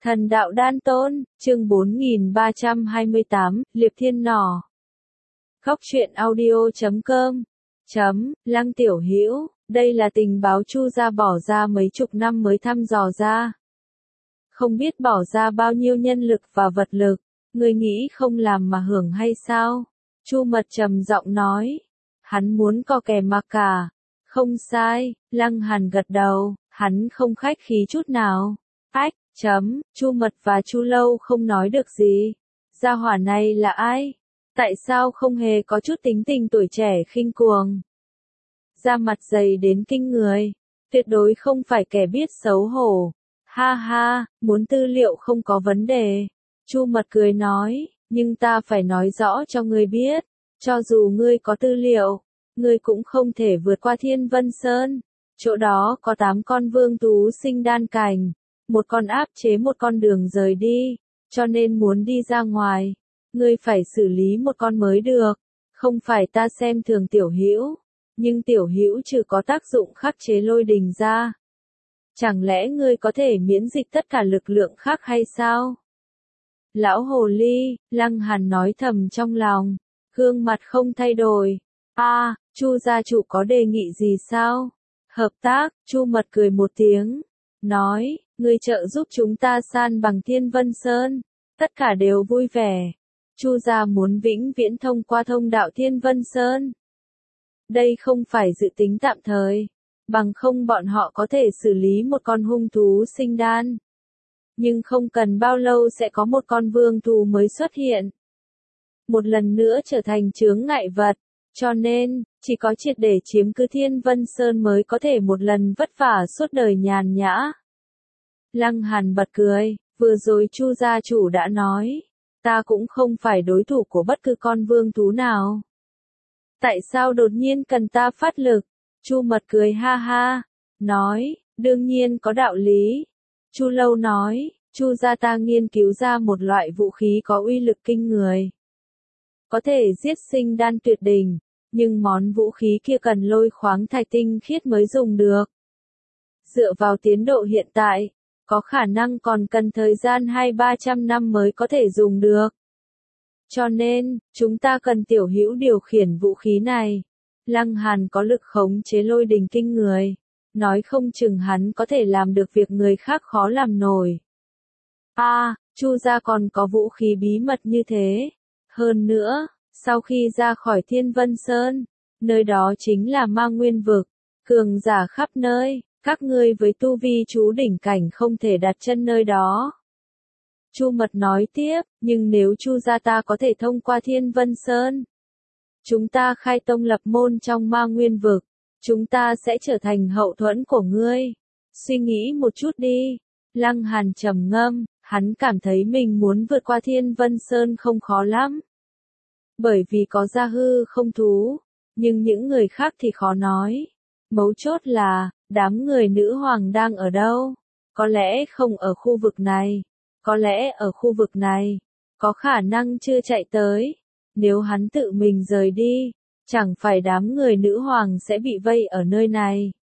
Thần đạo đan tôn, chương 4328, Liệp Thiên Nỏ. Khóc chuyện audio.com. Lăng Tiểu Hữu, đây là tình báo Chu gia bỏ ra mấy chục năm mới thăm dò ra. Không biết bỏ ra bao nhiêu nhân lực và vật lực, người nghĩ không làm mà hưởng hay sao? Chu Mật trầm giọng nói. Hắn muốn co kè mà cả. Không sai, Lăng Hàn gật đầu, hắn không khách khí chút nào. Ách, Chu Mật và Chu Lâu không nói được gì. Gia hỏa này là ai? Tại sao không hề có chút tính tình tuổi trẻ khinh cuồng? Da mặt dày đến kinh người, tuyệt đối không phải kẻ biết xấu hổ. Ha ha, muốn tư liệu không có vấn đề. Chu Mật cười nói, nhưng ta phải nói rõ cho ngươi biết, cho dù ngươi có tư liệu, ngươi cũng không thể vượt qua Thiên Vân Sơn. Chỗ đó có 8 con vương tú sinh đan cảnh, một con áp chế một con đường rời đi, cho nên muốn đi ra ngoài, ngươi phải xử lý một con mới được. Không phải ta xem thường Tiểu Hữu, nhưng Tiểu Hữu trừ có tác dụng khắc chế lôi đình ra, chẳng lẽ ngươi có thể miễn dịch tất cả lực lượng khác hay sao? Lão hồ ly, Lăng Hàn nói thầm trong lòng, gương mặt không thay đổi. Chu gia chủ có đề nghị gì sao? Hợp tác, Chu Mật cười một tiếng, nói, ngươi trợ giúp chúng ta san bằng Thiên Vân Sơn, tất cả đều vui vẻ. Chu gia muốn vĩnh viễn thông qua thông đạo Thiên Vân Sơn. Đây không phải dự tính tạm thời, bằng không bọn họ có thể xử lý một con hung thú sinh đan. Nhưng không cần bao lâu sẽ có một con vương thú mới xuất hiện. Một lần nữa trở thành chướng ngại vật, cho nên, chỉ có triệt để chiếm cứ Thiên Vân Sơn mới có thể một lần vất vả suốt đời nhàn nhã. Lăng Hàn bật cười, vừa rồi Chu gia chủ đã nói, ta cũng không phải đối thủ của bất cứ con vương thú nào. Tại sao đột nhiên cần ta phát lực? Chu Mật cười ha ha, nói, đương nhiên có đạo lý. Chu Lâu nói, Chu gia ta nghiên cứu ra một loại vũ khí có uy lực kinh người, có thể giết sinh đan tuyệt đỉnh, nhưng món vũ khí kia cần lôi khoáng thạch tinh khiết mới dùng được. Dựa vào tiến độ hiện tại, có khả năng còn cần thời gian 200-300 năm mới có thể dùng được. Cho nên, chúng ta cần Tiểu Hữu điều khiển vũ khí này. Lăng Hàn có lực khống chế lôi đình kinh người, nói không chừng hắn có thể làm được việc người khác khó làm nổi. Chu gia còn có vũ khí bí mật như thế. Hơn nữa, sau khi ra khỏi Thiên Vân Sơn, nơi đó chính là Ma Nguyên vực, cường giả khắp nơi, các ngươi với tu vi chú đỉnh cảnh không thể đặt chân nơi đó. Chu Mật nói tiếp, nhưng nếu Chu gia ta có thể thông qua Thiên Vân Sơn, chúng ta khai tông lập môn trong Ma Nguyên vực, chúng ta sẽ trở thành hậu thuẫn của ngươi. Suy nghĩ một chút đi. Lăng Hàn trầm ngâm, hắn cảm thấy mình muốn vượt qua Thiên Vân Sơn không khó lắm. Bởi vì có gia hư không thú, nhưng những người khác thì khó nói. Mấu chốt là, đám người nữ hoàng đang ở đâu? Có lẽ không ở khu vực này, có lẽ ở khu vực này, có khả năng chưa chạy tới. Nếu hắn tự mình rời đi, chẳng phải đám người nữ hoàng sẽ bị vây ở nơi này.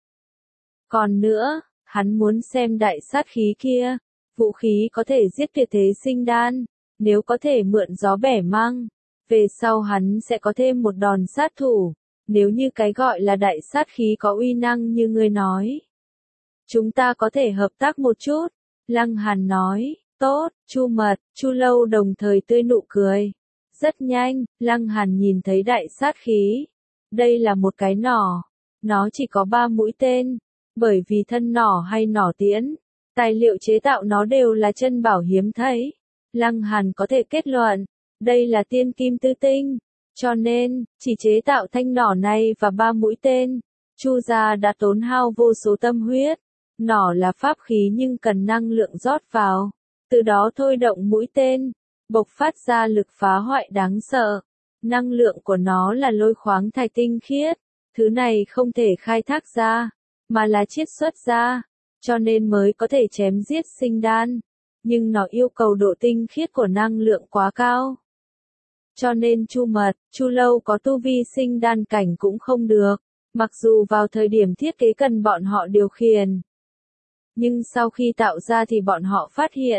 Còn nữa, hắn muốn xem đại sát khí kia, vũ khí có thể giết tuyệt thế sinh đan, nếu có thể mượn gió bẻ măng, về sau hắn sẽ có thêm một đòn sát thủ. Nếu như cái gọi là đại sát khí có uy năng như ngươi nói, chúng ta có thể hợp tác một chút. Lăng Hàn nói, tốt. Chu Mật, Chu Lâu đồng thời tươi nụ cười. Rất nhanh, Lăng Hàn nhìn thấy đại sát khí. Đây là một cái nỏ, nó chỉ có 3 mũi tên, bởi vì thân nỏ hay nỏ tiễn, tài liệu chế tạo nó đều là chân bảo hiếm thấy. Lăng Hàn có thể kết luận, đây là tiên kim tư tinh. Cho nên, chỉ chế tạo thanh nỏ này và 3 mũi tên, Chu gia đã tốn hao vô số tâm huyết. Nỏ là pháp khí nhưng cần năng lượng rót vào, từ đó thôi động mũi tên, bộc phát ra lực phá hoại đáng sợ. Năng lượng của nó là lôi khoáng thạch tinh khiết, thứ này không thể khai thác ra, mà là chiết xuất ra, cho nên mới có thể chém giết sinh đan. Nhưng nó yêu cầu độ tinh khiết của năng lượng quá cao. Cho nên Chu Mật, Chu Lâu có tu vi sinh đan cảnh cũng không được, mặc dù vào thời điểm thiết kế cần bọn họ điều khiển. Nhưng sau khi tạo ra thì bọn họ phát hiện,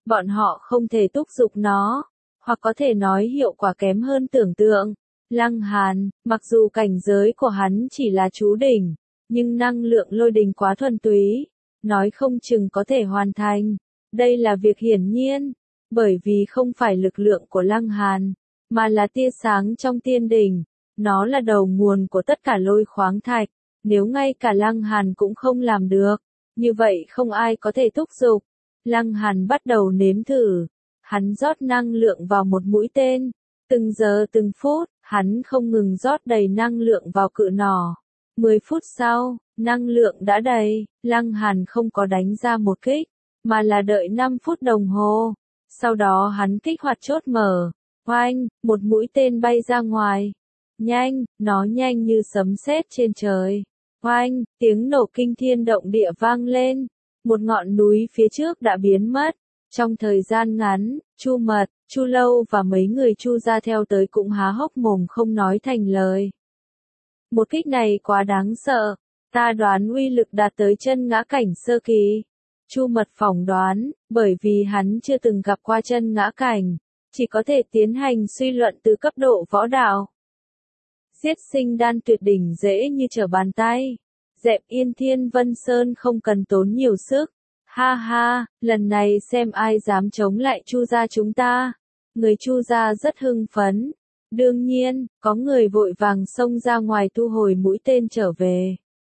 bọn họ không thể thúc giục nó, hoặc có thể nói hiệu quả kém hơn tưởng tượng. Lăng Hàn, mặc dù cảnh giới của hắn chỉ là chú đỉnh, nhưng năng lượng lôi đình quá thuần túy, nói không chừng có thể hoàn thành. Đây là việc hiển nhiên, bởi vì không phải lực lượng của Lăng Hàn, mà là tia sáng trong tiên đỉnh. Nó là đầu nguồn của tất cả lôi khoáng thạch, nếu ngay cả Lăng Hàn cũng không làm được, như vậy không ai có thể thúc giục. Lăng Hàn bắt đầu nếm thử, hắn rót năng lượng vào một mũi tên, từng giờ từng phút, hắn không ngừng rót đầy năng lượng vào cự nỏ. 10 phút sau, năng lượng đã đầy, Lăng Hàn không có đánh ra một kích, mà là đợi 5 phút đồng hồ. Sau đó hắn kích hoạt chốt mở, oanh, một mũi tên bay ra ngoài. Nhanh, nó nhanh như sấm sét trên trời. Oanh, tiếng nổ kinh thiên động địa vang lên. Một ngọn núi phía trước đã biến mất. Trong thời gian ngắn, Chu Mật, Chu Lâu và mấy người Chu gia theo tới cũng há hốc mồm không nói thành lời. Một kích này quá đáng sợ, ta đoán uy lực đạt tới chân ngã cảnh sơ kỳ. Chu Mật phỏng đoán, bởi vì hắn chưa từng gặp qua chân ngã cảnh, chỉ có thể tiến hành suy luận từ cấp độ võ đạo. Giết sinh đan tuyệt đỉnh dễ như trở bàn tay. Dẹp yên Thiên Vân Sơn không cần tốn nhiều sức. Ha ha, lần này xem ai dám chống lại Chu gia chúng ta. Người Chu gia rất hưng phấn. Đương nhiên, có người vội vàng xông ra ngoài thu hồi mũi tên trở về.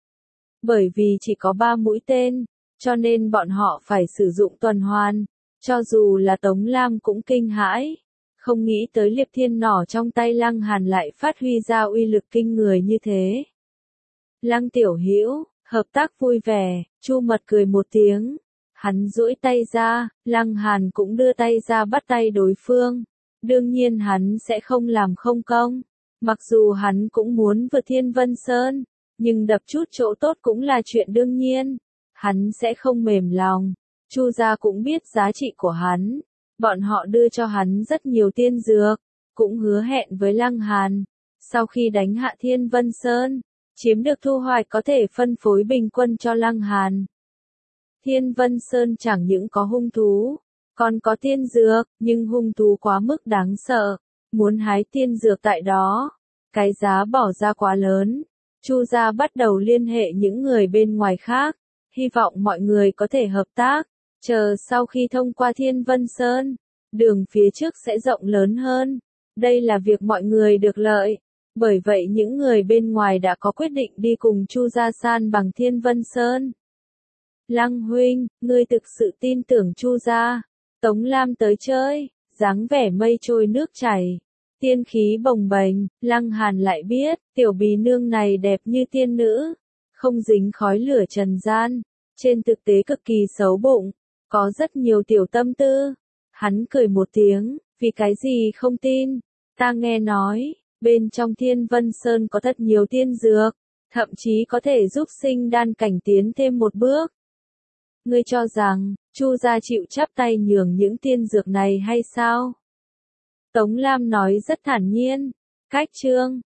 Bởi vì chỉ có 3 mũi tên, cho nên bọn họ phải sử dụng tuần hoàn. Cho dù là Tống Lam cũng kinh hãi. Không nghĩ tới liệp thiên nỏ trong tay Lăng Hàn lại phát huy ra uy lực kinh người như thế. Lăng Tiểu Hữu, hợp tác vui vẻ, Chu Mật cười một tiếng. Hắn duỗi tay ra, Lăng Hàn cũng đưa tay ra bắt tay đối phương. Đương nhiên hắn sẽ không làm không công. Mặc dù hắn cũng muốn vượt Thiên Vân Sơn, nhưng đập chút chỗ tốt cũng là chuyện đương nhiên. Hắn sẽ không mềm lòng. Chu gia cũng biết giá trị của hắn. Bọn họ đưa cho hắn rất nhiều tiên dược, cũng hứa hẹn với Lăng Hàn. Sau khi đánh hạ Thiên Vân Sơn, chiếm được thu hoạch có thể phân phối bình quân cho Lăng Hàn. Thiên Vân Sơn chẳng những có hung thú, còn có tiên dược, nhưng hung thú quá mức đáng sợ. Muốn hái tiên dược tại đó, cái giá bỏ ra quá lớn. Chu gia bắt đầu liên hệ những người bên ngoài khác, hy vọng mọi người có thể hợp tác. Chờ sau khi thông qua Thiên Vân Sơn, đường phía trước sẽ rộng lớn hơn. Đây là việc mọi người được lợi. Bởi vậy những người bên ngoài đã có quyết định đi cùng Chu gia san bằng Thiên Vân Sơn. Lăng huynh, ngươi thực sự tin tưởng Chu gia? Tống Lam tới chơi, dáng vẻ mây trôi nước chảy, tiên khí bồng bềnh. Lăng Hàn lại biết, tiểu bì nương này đẹp như tiên nữ, không dính khói lửa trần gian, trên thực tế cực kỳ xấu bụng, có rất nhiều tiểu tâm tư. Hắn cười một tiếng, vì cái gì không tin? Ta nghe nói, bên trong Thiên Vân Sơn có thật nhiều tiên dược, thậm chí có thể giúp sinh đan cảnh tiến thêm một bước. Ngươi cho rằng, Chu gia chịu chắp tay nhường những tiên dược này hay sao? Tống Lam nói rất thản nhiên. Cách chương